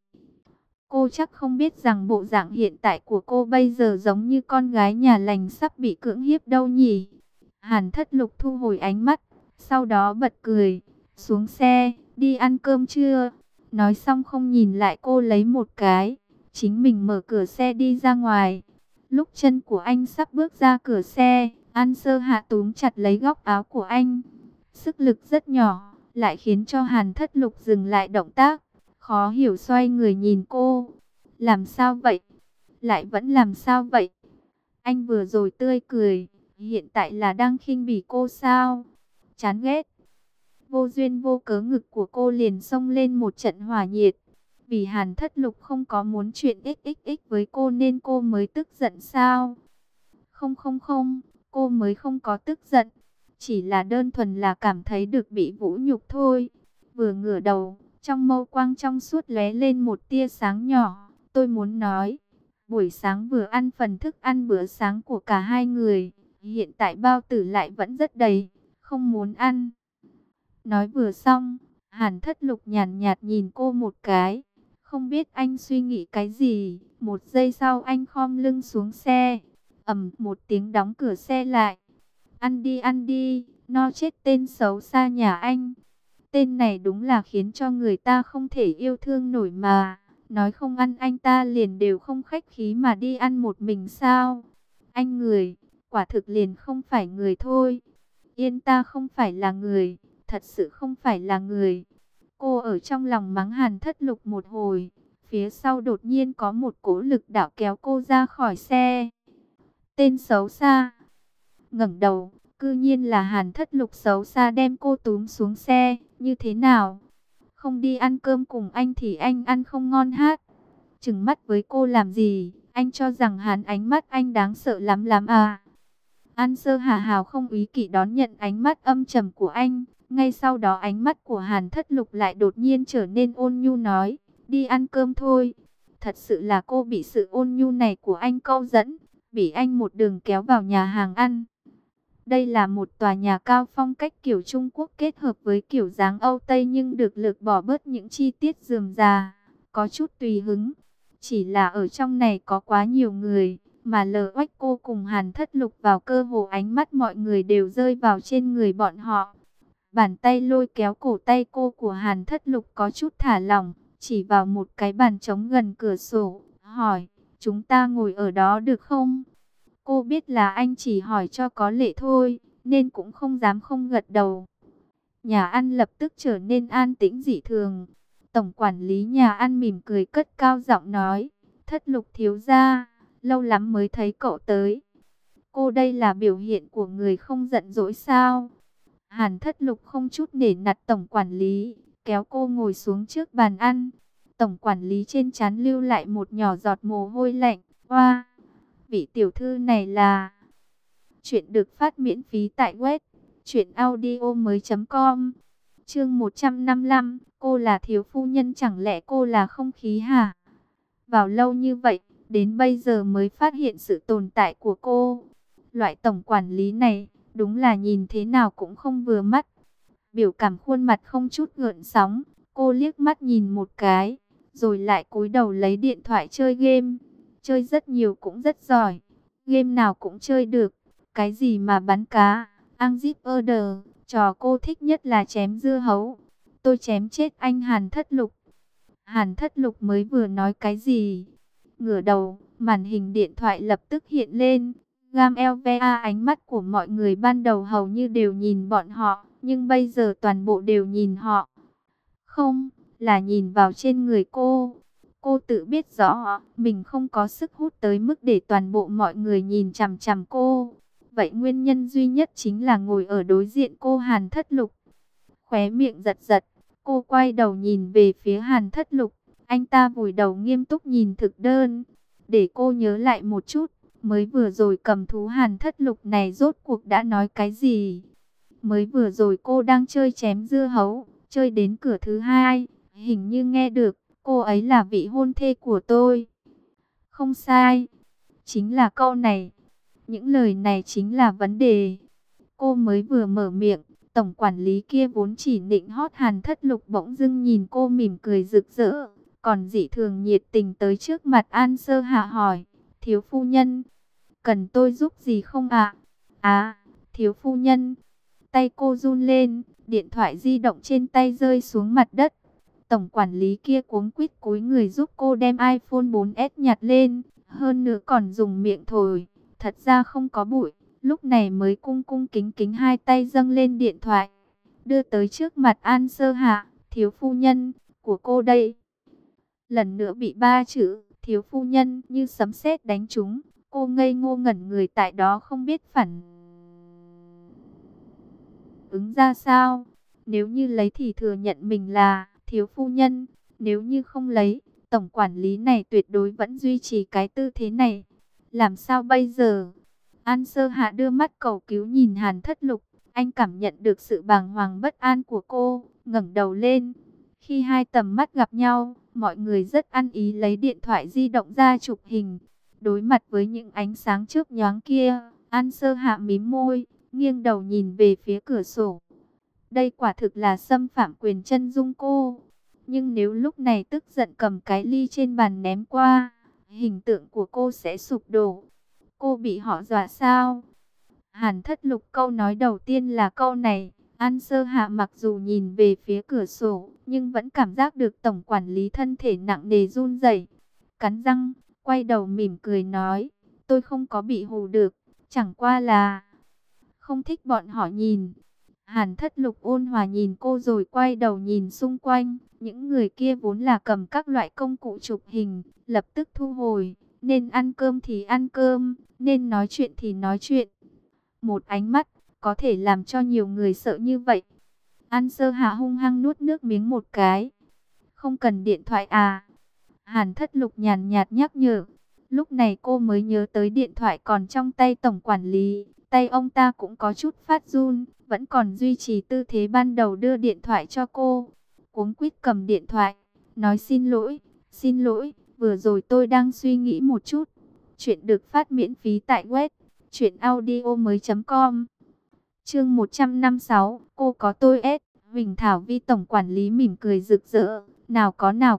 Cô chắc không biết rằng bộ dạng hiện tại của cô bây giờ giống như con gái nhà lành sắp bị cưỡng hiếp đâu nhỉ? Hàn Thất Lục thu hồi ánh mắt, sau đó bật cười, xuống xe, đi ăn cơm chưa? Nói xong không nhìn lại cô lấy một cái, chính mình mở cửa xe đi ra ngoài. Lúc chân của anh sắp bước ra cửa xe, An Sơ Hạ túm chặt lấy góc áo của anh. Sức lực rất nhỏ, lại khiến cho Hàn Thất Lục dừng lại động tác. Khó hiểu xoay người nhìn cô. Làm sao vậy? Lại vẫn làm sao vậy? Anh vừa rồi tươi cười, hiện tại là đang khinh bỉ cô sao? Chán ghét. Vô duyên vô cớ ngực của cô liền xông lên một trận hỏa nhiệt. Vì Hàn Thất Lục không có muốn chuyện xxx với cô nên cô mới tức giận sao? Không không không, cô mới không có tức giận. Chỉ là đơn thuần là cảm thấy được bị vũ nhục thôi. Vừa ngửa đầu, trong mâu quang trong suốt lóe lên một tia sáng nhỏ, Tôi muốn nói, buổi sáng vừa ăn phần thức ăn bữa sáng của cả hai người, hiện tại bao tử lại vẫn rất đầy, không muốn ăn. Nói vừa xong, Hàn Thất Lục nhàn nhạt nhìn cô một cái, không biết anh suy nghĩ cái gì. Một giây sau anh khom lưng xuống xe, ầm một tiếng đóng cửa xe lại. Ăn đi, no chết tên xấu xa nhà anh. Tên này đúng là khiến cho người ta không thể yêu thương nổi mà. Nói không ăn anh ta liền đều không khách khí mà đi ăn một mình sao? Anh người, quả thực liền không phải người thôi. Yên ta không phải là người, thật sự không phải là người. Cô ở trong lòng mắng Hàn Thất Lục một hồi, phía sau đột nhiên có một cỗ lực đạo kéo cô ra khỏi xe. Tên xấu xa. Ngẩng đầu, cư nhiên là Hàn Thất Lục xấu xa đem cô túm xuống xe. Như thế nào? Không đi ăn cơm cùng anh thì anh ăn không ngon hát. Trừng mắt với cô làm gì? Anh cho rằng ánh mắt anh đáng sợ lắm lắm à? An Sơ Hà hào không ý kỵ đón nhận ánh mắt âm trầm của anh. Ngay sau đó ánh mắt của Hàn Thất Lục lại đột nhiên trở nên ôn nhu nói, đi ăn cơm thôi. Thật sự là cô bị sự ôn nhu này của anh câu dẫn, bị anh một đường kéo vào nhà hàng ăn. Đây là một tòa nhà cao phong cách kiểu Trung Quốc kết hợp với kiểu dáng Âu Tây nhưng được lược bỏ bớt những chi tiết rườm rà, có chút tùy hứng. Chỉ là ở trong này có quá nhiều người, mà lờ oách cô cùng Hàn Thất Lục vào cơ hồ ánh mắt mọi người đều rơi vào trên người bọn họ. Bàn tay lôi kéo cổ tay cô của Hàn Thất Lục có chút thả lỏng, chỉ vào một cái bàn trống gần cửa sổ, hỏi, chúng ta ngồi ở đó được không? Cô biết là anh chỉ hỏi cho có lệ thôi, nên cũng không dám không gật đầu. Nhà ăn lập tức trở nên an tĩnh dị thường. Tổng quản lý nhà ăn mỉm cười cất cao giọng nói, Thất Lục thiếu gia, lâu lắm mới thấy cậu tới. Cô đây là biểu hiện của người không giận dỗi sao? Hàn Thất Lục không chút nể nặt tổng quản lý, kéo cô ngồi xuống trước bàn ăn. Tổng quản lý trên trán lưu lại một nhỏ giọt mồ hôi lạnh. Oa, vị tiểu thư này là... Chuyện được phát miễn phí tại web truyệnaudiomoi.com. Chương 155, cô là thiếu phu nhân chẳng lẽ cô là không khí hả? Vào lâu như vậy, đến bây giờ mới phát hiện sự tồn tại của cô. Loại tổng quản lý này, đúng là nhìn thế nào cũng không vừa mắt. Biểu cảm khuôn mặt không chút gợn sóng, cô liếc mắt nhìn một cái, rồi lại cúi đầu lấy điện thoại chơi game. Chơi rất nhiều cũng rất giỏi, game nào cũng chơi được. Cái gì mà bắn cá, Angry Birds, trò cô thích nhất là chém dưa hấu. Tôi chém chết anh Hàn Thất Lục. Hàn Thất Lục mới vừa nói cái gì? Ngửa đầu, màn hình điện thoại lập tức hiện lên. Gam LVA, ánh mắt của mọi người ban đầu hầu như đều nhìn bọn họ, nhưng bây giờ toàn bộ đều nhìn họ. Không, là nhìn vào trên người cô. Cô tự biết rõ, mình không có sức hút tới mức để toàn bộ mọi người nhìn chằm chằm cô. Vậy nguyên nhân duy nhất chính là ngồi ở đối diện cô Hàn Thất Lục. Khóe miệng giật giật, cô quay đầu nhìn về phía Hàn Thất Lục. Anh ta vùi đầu nghiêm túc nhìn thực đơn. Để cô nhớ lại một chút, mới vừa rồi cầm thú Hàn Thất Lục này rốt cuộc đã nói cái gì? Mới vừa rồi cô đang chơi chém dưa hấu, chơi đến cửa thứ hai, hình như nghe được, cô ấy là vị hôn thê của tôi. Không sai, chính là câu này. Những lời này chính là vấn đề. Cô mới vừa mở miệng, tổng quản lý kia vốn chỉ nịnh hót Hàn Thất Lục bỗng dưng nhìn cô mỉm cười rực rỡ, còn dị thường nhiệt tình tới trước mặt An Sơ Hạ hỏi, thiếu phu nhân, cần tôi giúp gì không ạ? À, thiếu phu nhân, tay cô run lên, điện thoại di động trên tay rơi xuống mặt đất. Tổng quản lý kia cuống quýt cúi người giúp cô đem iPhone 4S nhặt lên, hơn nữa còn dùng miệng thổi, thật ra không có bụi. Lúc này mới cung cung kính kính hai tay dâng lên điện thoại, đưa tới trước mặt An Sơ Hạ, thiếu phu nhân, của cô đây. Lần nữa bị ba chữ, thiếu phu nhân, như sấm sét đánh trúng, cô ngây ngô ngẩn người tại đó không biết phản ứng ra sao. Nếu như lấy thì thừa nhận mình là thiếu phu nhân, nếu như không lấy, tổng quản lý này tuyệt đối vẫn duy trì cái tư thế này. Làm sao bây giờ? An Sơ Hạ đưa mắt cầu cứu nhìn Hàn Thất Lục, anh cảm nhận được sự bàng hoàng bất an của cô, ngẩng đầu lên. Khi hai tầm mắt gặp nhau, Mọi người rất ăn ý lấy điện thoại di động ra chụp hình. Đối mặt với những ánh sáng chớp nhoáng kia, An Sơ Hạ mím môi, nghiêng đầu nhìn về phía cửa sổ. Đây quả thực là xâm phạm quyền chân dung cô. Nhưng nếu lúc này tức giận cầm cái ly trên bàn ném qua, hình tượng của cô sẽ sụp đổ. Cô bị họ dọa sao? Hàn Thất Lục câu nói đầu tiên là câu này. An Sơ Hạ mặc dù nhìn về phía cửa sổ, nhưng vẫn cảm giác được tổng quản lý thân thể nặng nề run rẩy. Cắn răng, quay đầu mỉm cười nói, tôi không có bị hù được, chẳng qua là không thích bọn họ nhìn. Hàn Thất Lục ôn hòa nhìn cô rồi quay đầu nhìn xung quanh. Những người kia vốn là cầm các loại công cụ chụp hình, lập tức thu hồi. Nên ăn cơm thì ăn cơm, nên nói chuyện thì nói chuyện. Một ánh mắt, có thể làm cho nhiều người sợ như vậy. An Sơ Hạ hung hăng nuốt nước miếng một cái. Không cần điện thoại à? Hàn Thất Lục nhàn nhạt nhắc nhở. Lúc này cô mới nhớ tới điện thoại còn trong tay tổng quản lý. Tay ông ta cũng có chút phát run, vẫn còn duy trì tư thế ban đầu đưa điện thoại cho cô. Cuống quýt cầm điện thoại, nói xin lỗi, vừa rồi tôi đang suy nghĩ một chút. Chuyện được phát miễn phí tại web truyệnaudiomoi.com. Chương 156, cô có tôi S. Huỳnh Thảo Vi tổng quản lý mỉm cười rực rỡ, nào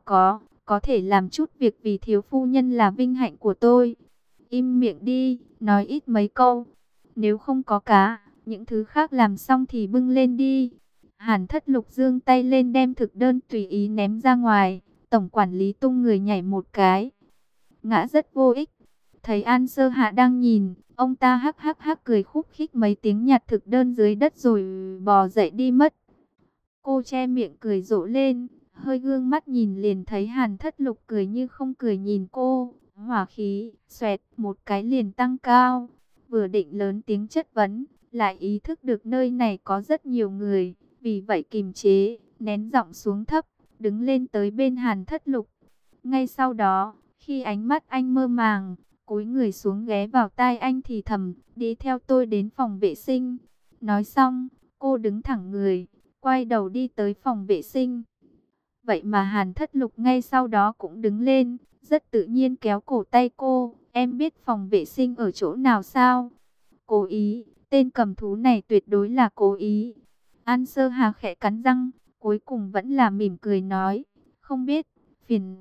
có thể làm chút việc vì thiếu phu nhân là vinh hạnh của tôi. Im miệng đi, nói ít mấy câu. Nếu không có cá, những thứ khác làm xong thì bưng lên đi. Hàn Thất Lục giương tay lên đem thực đơn tùy ý ném ra ngoài. Tổng quản lý tung người nhảy một cái, ngã rất vô ích. Thấy An Sơ Hạ đang nhìn, ông ta hắc hắc hắc cười khúc khích mấy tiếng, nhặt thực đơn dưới đất rồi bò dậy đi mất. Cô che miệng cười rộ lên, hơi gương mắt nhìn liền thấy Hàn Thất Lục cười như không cười nhìn cô. Hỏa khí, xoẹt, một cái liền tăng cao. Vừa định lớn tiếng chất vấn, lại ý thức được nơi này có rất nhiều người. Vì vậy kìm chế, nén giọng xuống thấp, đứng lên tới bên Hàn Thất Lục. Ngay sau đó, khi ánh mắt anh mơ màng, cúi người xuống ghé vào tai anh thì thầm, đi theo tôi đến phòng vệ sinh. Nói xong, cô đứng thẳng người, quay đầu đi tới phòng vệ sinh. Vậy mà Hàn Thất Lục ngay sau đó cũng đứng lên, rất tự nhiên kéo cổ tay cô. Em biết phòng vệ sinh ở chỗ nào sao? Cố ý, tên cầm thú này tuyệt đối là cố ý. An Sơ Hà khẽ cắn răng, cuối cùng vẫn là mỉm cười nói, không biết, phiền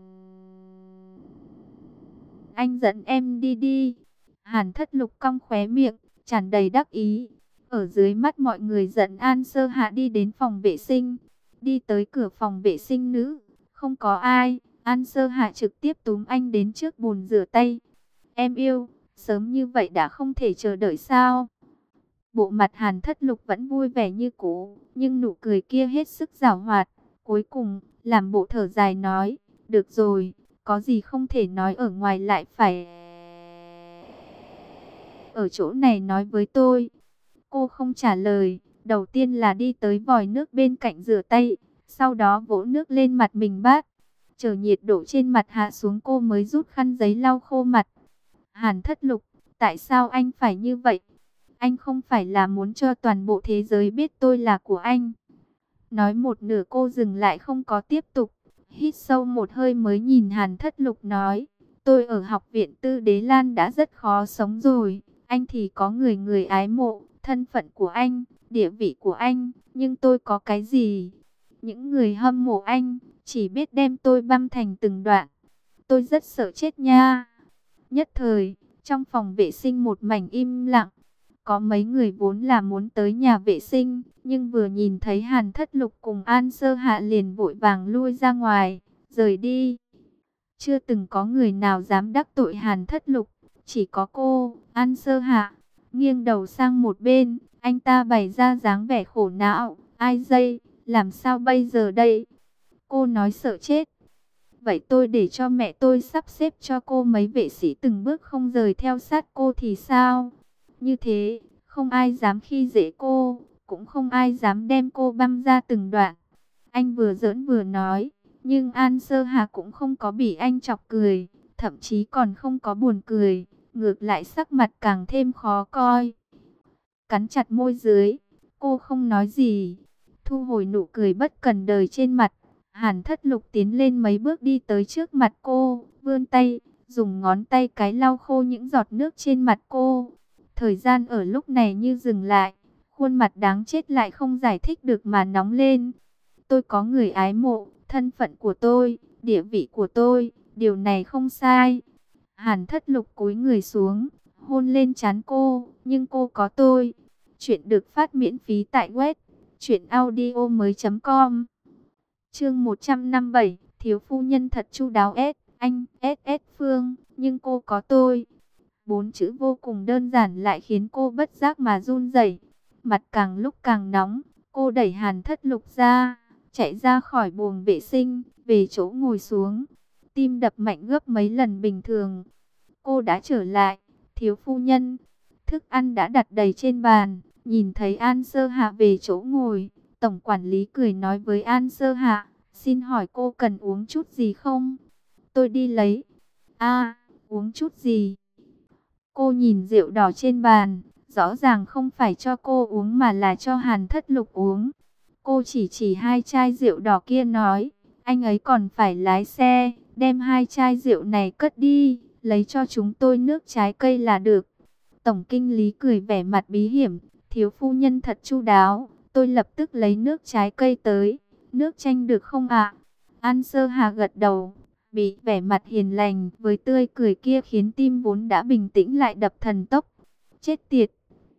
anh dẫn em đi đi. Hàn Thất Lục cong khóe miệng, tràn đầy đắc ý. Ở dưới mắt mọi người dẫn An Sơ Hạ đi đến phòng vệ sinh. Đi tới cửa phòng vệ sinh nữ, không có ai. An Sơ Hạ trực tiếp túm anh đến trước bồn rửa tay. Em yêu, sớm như vậy đã không thể chờ đợi sao? Bộ mặt Hàn Thất Lục vẫn vui vẻ như cũ, nhưng nụ cười kia hết sức giảo hoạt. Cuối cùng, làm bộ thở dài nói, được rồi, có gì không thể nói ở ngoài lại phải ở chỗ này nói với tôi. Cô không trả lời, đầu tiên là đi tới vòi nước bên cạnh rửa tay, sau đó vỗ nước lên mặt mình bát. Chờ nhiệt độ trên mặt hạ xuống cô mới rút khăn giấy lau khô mặt. Hàn Thất Lục, tại sao anh phải như vậy? Anh không phải là muốn cho toàn bộ thế giới biết tôi là của anh. Nói một nửa cô dừng lại không có tiếp tục. Hít sâu một hơi mới nhìn Hàn Thất Lục nói, tôi ở học viện Tư Đế Lan đã rất khó sống rồi. Anh thì có người người ái mộ, thân phận của anh, địa vị của anh, nhưng tôi có cái gì? Những người hâm mộ anh chỉ biết đem tôi băm thành từng đoạn. Tôi rất sợ chết nha. Nhất thời, trong phòng vệ sinh một mảnh im lặng. Có mấy người vốn là muốn tới nhà vệ sinh, nhưng vừa nhìn thấy Hàn Thất Lục cùng An Sơ Hạ liền vội vàng lui ra ngoài, rời đi. Chưa từng có người nào dám đắc tội Hàn Thất Lục, chỉ có cô, An Sơ Hạ. Nghiêng đầu sang một bên, anh ta bày ra dáng vẻ khổ não, ai dây, làm sao bây giờ đây? Cô nói sợ chết. Vậy tôi để cho mẹ tôi sắp xếp cho cô mấy vệ sĩ từng bước không rời theo sát cô thì sao? Như thế, không ai dám khi dễ cô, cũng không ai dám đem cô băm ra từng đoạn. Anh vừa giỡn vừa nói, nhưng An Sơ Hà cũng không có bị anh chọc cười, thậm chí còn không có buồn cười, ngược lại sắc mặt càng thêm khó coi. Cắn chặt môi dưới, cô không nói gì, thu hồi nụ cười bất cần đời trên mặt. Hàn Thất Lục tiến lên mấy bước đi tới trước mặt cô, vươn tay, dùng ngón tay cái lau khô những giọt nước trên mặt cô. Thời gian ở lúc này như dừng lại, khuôn mặt đáng chết lại không giải thích được mà nóng lên. Tôi có người ái mộ, thân phận của tôi, địa vị của tôi, điều này không sai. Hàn Thất Lục cúi người xuống, hôn lên trán cô, nhưng cô có tôi. Chuyện được phát miễn phí tại web truyệnaudiomoi.com. Chương 157, thiếu phu nhân thật chu đáo anh Phương, nhưng cô có tôi. Bốn chữ vô cùng đơn giản lại khiến cô bất giác mà run rẩy. Mặt càng lúc càng nóng, cô đẩy Hàn Thất Lục ra, chạy ra khỏi buồng vệ sinh, về chỗ ngồi xuống. Tim đập mạnh gấp mấy lần bình thường. Cô đã trở lại, thiếu phu nhân. Thức ăn đã đặt đầy trên bàn, nhìn thấy An Sơ Hạ về chỗ ngồi. Tổng quản lý cười nói với An Sơ Hạ, xin hỏi cô cần uống chút gì không? Tôi đi lấy. Uống chút gì? Cô nhìn rượu đỏ trên bàn, rõ ràng không phải cho cô uống mà là cho Hàn Thất Lục uống. Cô chỉ hai chai rượu đỏ kia nói, anh ấy còn phải lái xe, đem hai chai rượu này cất đi, lấy cho chúng tôi nước trái cây là được. Tổng kinh lý cười vẻ mặt bí hiểm, thiếu phu nhân thật chu đáo, tôi lập tức lấy nước trái cây tới, nước chanh được không ạ? An Sơ Hà gật đầu, bị vẻ mặt hiền lành với tươi cười kia khiến tim vốn đã bình tĩnh lại đập thần tốc. Chết tiệt,